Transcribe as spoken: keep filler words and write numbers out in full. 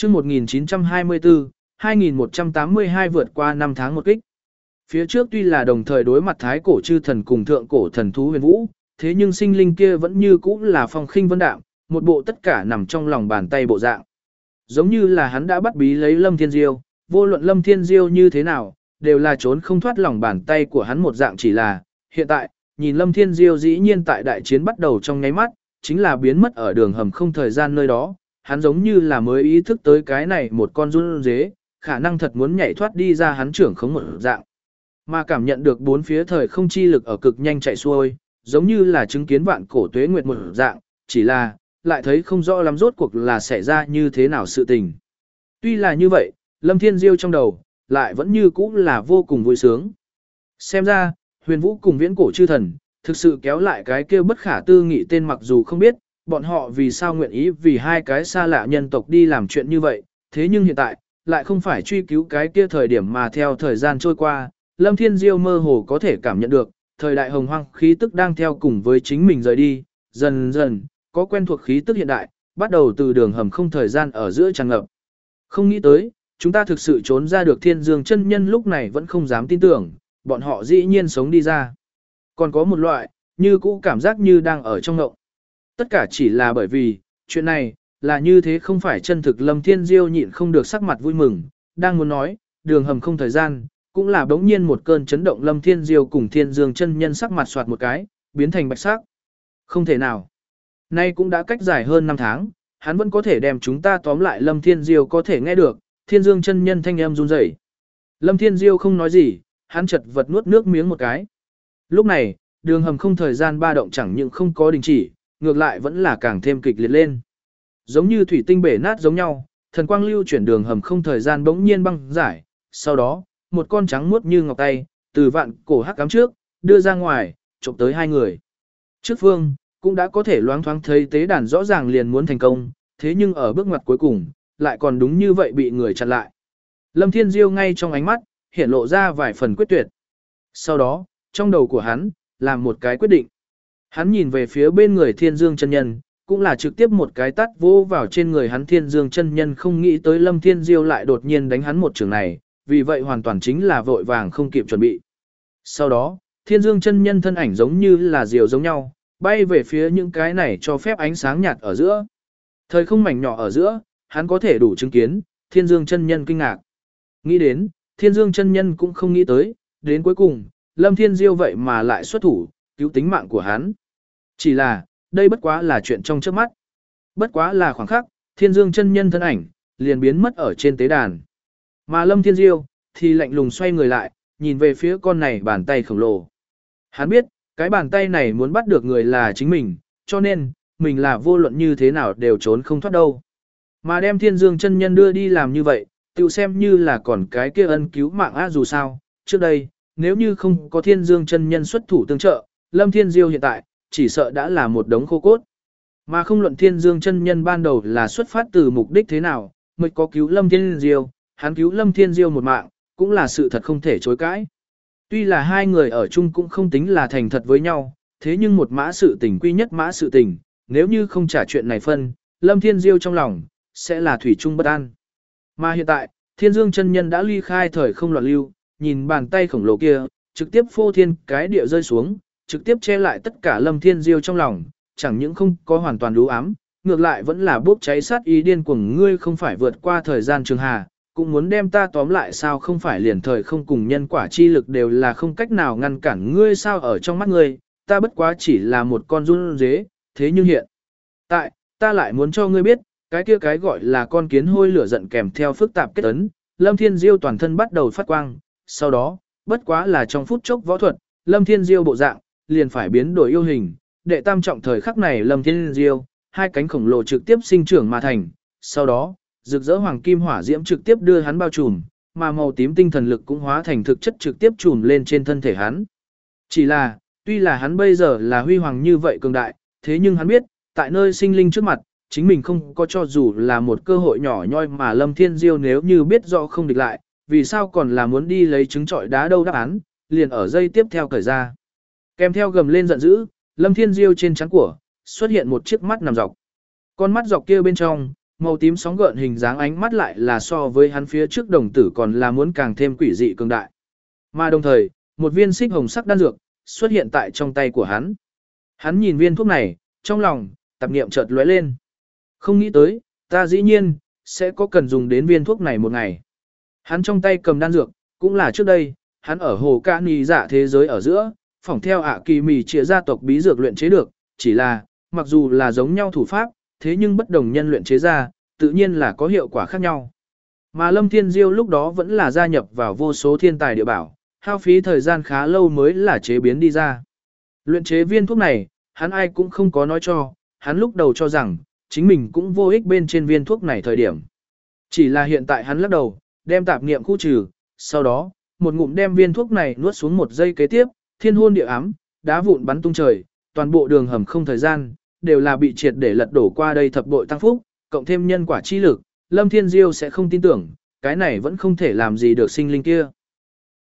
Chương một nghìn chín trăm hai mươi tư, hai nghìn một trăm tám mươi hai vượt qua năm tháng một kích. Phía trước tuy là đồng thời đối mặt thái cổ chư thần cùng thượng cổ thần thú huyền vũ, thế nhưng sinh linh kia vẫn như cũ là phong khinh vân đạm, một bộ tất cả nằm trong lòng bàn tay bộ dạng. Giống như là hắn đã bắt bí lấy Lâm Thiên Diêu, vô luận Lâm Thiên Diêu như thế nào, đều là trốn không thoát lòng bàn tay của hắn một dạng, chỉ là, hiện tại, nhìn Lâm Thiên Diêu dĩ nhiên tại đại chiến bắt đầu trong nháy mắt, chính là biến mất ở đường hầm không thời gian nơi đó, hắn giống như là mới ý thức tới cái này một con run dế, khả năng thật muốn nhảy thoát đi ra hắn trưởng khống một dạng. Mà cảm nhận được bốn phía thời không chi lực ở cực nhanh chạy xuôi, giống như là chứng kiến vạn cổ tuế nguyệt một dạng, chỉ là, lại thấy không rõ lắm rốt cuộc là xảy ra như thế nào sự tình. Tuy là như vậy, Lâm Thiên Diêu trong đầu, lại vẫn như cũ là vô cùng vui sướng. Xem ra, huyền vũ cùng viễn cổ chư thần, thực sự kéo lại cái kia bất khả tư nghị tên, mặc dù không biết, bọn họ vì sao nguyện ý vì hai cái xa lạ nhân tộc đi làm chuyện như vậy, thế nhưng hiện tại, lại không phải truy cứu cái kia thời điểm mà theo thời gian trôi qua, Lâm Thiên Diêu mơ hồ có thể cảm nhận được, thời đại hồng hoang khí tức đang theo cùng với chính mình rời đi, dần dần, có quen thuộc khí tức hiện đại, bắt đầu từ đường hầm không thời gian ở giữa tràn ngập. Không nghĩ tới, chúng ta thực sự trốn ra được Thiên Dương chân nhân, lúc này vẫn không dám tin tưởng, bọn họ dĩ nhiên sống đi ra. Còn có một loại, như cũ cảm giác như đang ở trong ngộng. Tất cả chỉ là bởi vì, chuyện này, là như thế không phải chân thực. Lâm Thiên Diêu nhịn không được sắc mặt vui mừng, đang muốn nói, đường hầm không thời gian, cũng là đống nhiên một cơn chấn động. Lâm Thiên Diêu cùng Thiên Dương chân nhân sắc mặt soạt một cái, biến thành bạch sắc. Không thể nào. Nay cũng đã cách dài hơn năm tháng, hắn vẫn có thể đem chúng ta tóm lại. Lâm Thiên Diêu có thể nghe được, Thiên Dương chân nhân thanh âm run rẩy. Lâm Thiên Diêu không nói gì, hắn chật vật nuốt nước miếng một cái. Lúc này, đường hầm không thời gian ba động chẳng những không có đình chỉ, ngược lại vẫn là càng thêm kịch liệt lên. Giống như thủy tinh bể nát giống nhau, thần quang lưu chuyển đường hầm không thời gian bỗng nhiên băng giải, sau đó, một con trắng muốt như ngọc tay, từ vạn cổ hắc ám trước, đưa ra ngoài, chụp tới hai người. Trước phương, cũng đã có thể loáng thoáng thấy tế đàn rõ ràng liền muốn thành công, thế nhưng ở bước ngoặt cuối cùng, lại còn đúng như vậy bị người chặn lại. Lâm Thiên Diêu ngay trong ánh mắt, hiện lộ ra vài phần quyết tuyệt. Sau đó, trong đầu của hắn, làm một cái quyết định. Hắn nhìn về phía bên người Thiên Dương chân nhân, cũng là trực tiếp một cái tát vô vào trên người hắn. Thiên Dương chân nhân không nghĩ tới Lâm Thiên Diêu lại đột nhiên đánh hắn một trường này, vì vậy hoàn toàn chính là vội vàng không kịp chuẩn bị. Sau đó, Thiên Dương chân nhân thân ảnh giống như là diều giống nhau, bay về phía những cái này cho phép ánh sáng nhạt ở giữa. Thời không mảnh nhỏ ở giữa, hắn có thể đủ chứng kiến, Thiên Dương chân nhân kinh ngạc. Nghĩ đến, Thiên Dương chân nhân cũng không nghĩ tới, đến cuối cùng, Lâm Thiên Diêu vậy mà lại xuất thủ, cứu tính mạng của hắn. Chỉ là, đây bất quá là chuyện trong trước mắt. Bất quá là khoảng khắc, Thiên Dương chân nhân thân ảnh, liền biến mất ở trên tế đàn. Mà Lâm Thiên Diêu, thì lạnh lùng xoay người lại, nhìn về phía con này bàn tay khổng lồ. Hắn biết, cái bàn tay này muốn bắt được người là chính mình, cho nên, mình là vô luận như thế nào đều trốn không thoát đâu. Mà đem Thiên Dương chân nhân đưa đi làm như vậy, tự xem như là còn cái kia ân cứu mạng á. Dù sao, trước đây, nếu như không có Thiên Dương chân nhân xuất thủ tương trợ, Lâm Thiên Diêu hiện tại, chỉ sợ đã là một đống khô cốt. Mà không luận Thiên Dương chân nhân ban đầu là xuất phát từ mục đích thế nào, mới có cứu Lâm Thiên Diêu, hắn cứu Lâm Thiên Diêu một mạng, cũng là sự thật không thể chối cãi. Tuy là hai người ở chung cũng không tính là thành thật với nhau, thế nhưng một mã sự tình quy nhất mã sự tình, nếu như không trả chuyện này phân, Lâm Thiên Diêu trong lòng, sẽ là thủy chung bất an. Mà hiện tại, Thiên Dương chân nhân đã ly khai thời không loạn lưu, nhìn bàn tay khổng lồ kia, trực tiếp phô thiên cái địa rơi xuống, trực tiếp che lại tất cả. Lâm Thiên Diêu trong lòng, chẳng những không có hoàn toàn đú ám, ngược lại vẫn là bốc cháy sát ý điên cuồng. Ngươi không phải vượt qua thời gian trường hà, cũng muốn đem ta tóm lại sao? Không phải liền thời không cùng nhân quả chi lực đều là không cách nào ngăn cản ngươi sao? Ở trong mắt ngươi, ta bất quá chỉ là một con run dế, thế nhưng hiện tại, ta lại muốn cho ngươi biết, cái kia cái gọi là con kiến hôi lửa giận kèm theo phức tạp kết ấn. Lâm Thiên Diêu toàn thân bắt đầu phát quang, sau đó, bất quá là trong phút chốc võ thuật, Lâm Thiên Diêu bộ dạng, liền phải biến đổi yêu hình. Đệ tam trọng thời khắc này Lâm Thiên Diêu, hai cánh khổng lồ trực tiếp sinh trưởng mà thành, sau đó, rực rỡ hoàng kim hỏa diễm trực tiếp đưa hắn bao trùm, mà màu tím tinh thần lực cũng hóa thành thực chất trực tiếp trùm lên trên thân thể hắn. Chỉ là, tuy là hắn bây giờ là huy hoàng như vậy cường đại, thế nhưng hắn biết, tại nơi sinh linh trước mặt, chính mình không có cho dù là một cơ hội nhỏ nhoi. Mà Lâm Thiên Diêu nếu như biết rõ không địch lại, vì sao còn là muốn đi lấy trứng trọi đá đâu? Đáp án, liền ở giây tiếp theo cởi ra. Kèm theo gầm lên giận dữ, Lâm Thiên Diêu trên trán của, xuất hiện một chiếc mắt nằm dọc. Con mắt dọc kia bên trong, Màu tím sóng gợn hình dáng ánh mắt lại là so với hắn phía trước đồng tử còn là muốn càng thêm quỷ dị cường đại. Mà đồng thời, một viên xích hồng sắc đan dược xuất hiện tại trong tay của hắn. Hắn nhìn viên thuốc này, trong lòng tạp niệm chợt lóe lên. Không nghĩ tới, ta dĩ nhiên sẽ có cần dùng đến viên thuốc này một ngày. Hắn trong tay cầm đan dược, cũng là trước đây, hắn ở hồ ca nì dạ thế giới ở giữa, phỏng theo ạ kỳ mì trịa gia tộc bí dược luyện chế được, chỉ là, mặc dù là giống nhau thủ pháp, thế nhưng bất đồng nhân luyện chế ra, tự nhiên là có hiệu quả khác nhau. Mà Lâm Thiên Diêu lúc đó vẫn là gia nhập vào vô số thiên tài địa bảo, hao phí thời gian khá lâu mới là chế biến đi ra. Luyện chế viên thuốc này, hắn ai cũng không có nói cho, hắn lúc đầu cho rằng, chính mình cũng vô ích bên trên viên thuốc này thời điểm. Chỉ là hiện tại hắn lắc đầu, đem tạp niệm khu trừ, sau đó, một ngụm đem viên thuốc này nuốt xuống một giây kế tiếp, thiên hôn địa ám, đá vụn bắn tung trời, toàn bộ đường hầm không thời gian, đều là bị triệt để lật đổ qua đây thập bội tăng phúc, cộng thêm nhân quả chi lực, Lâm Thiên Diêu sẽ không tin tưởng, cái này vẫn không thể làm gì được sinh linh kia.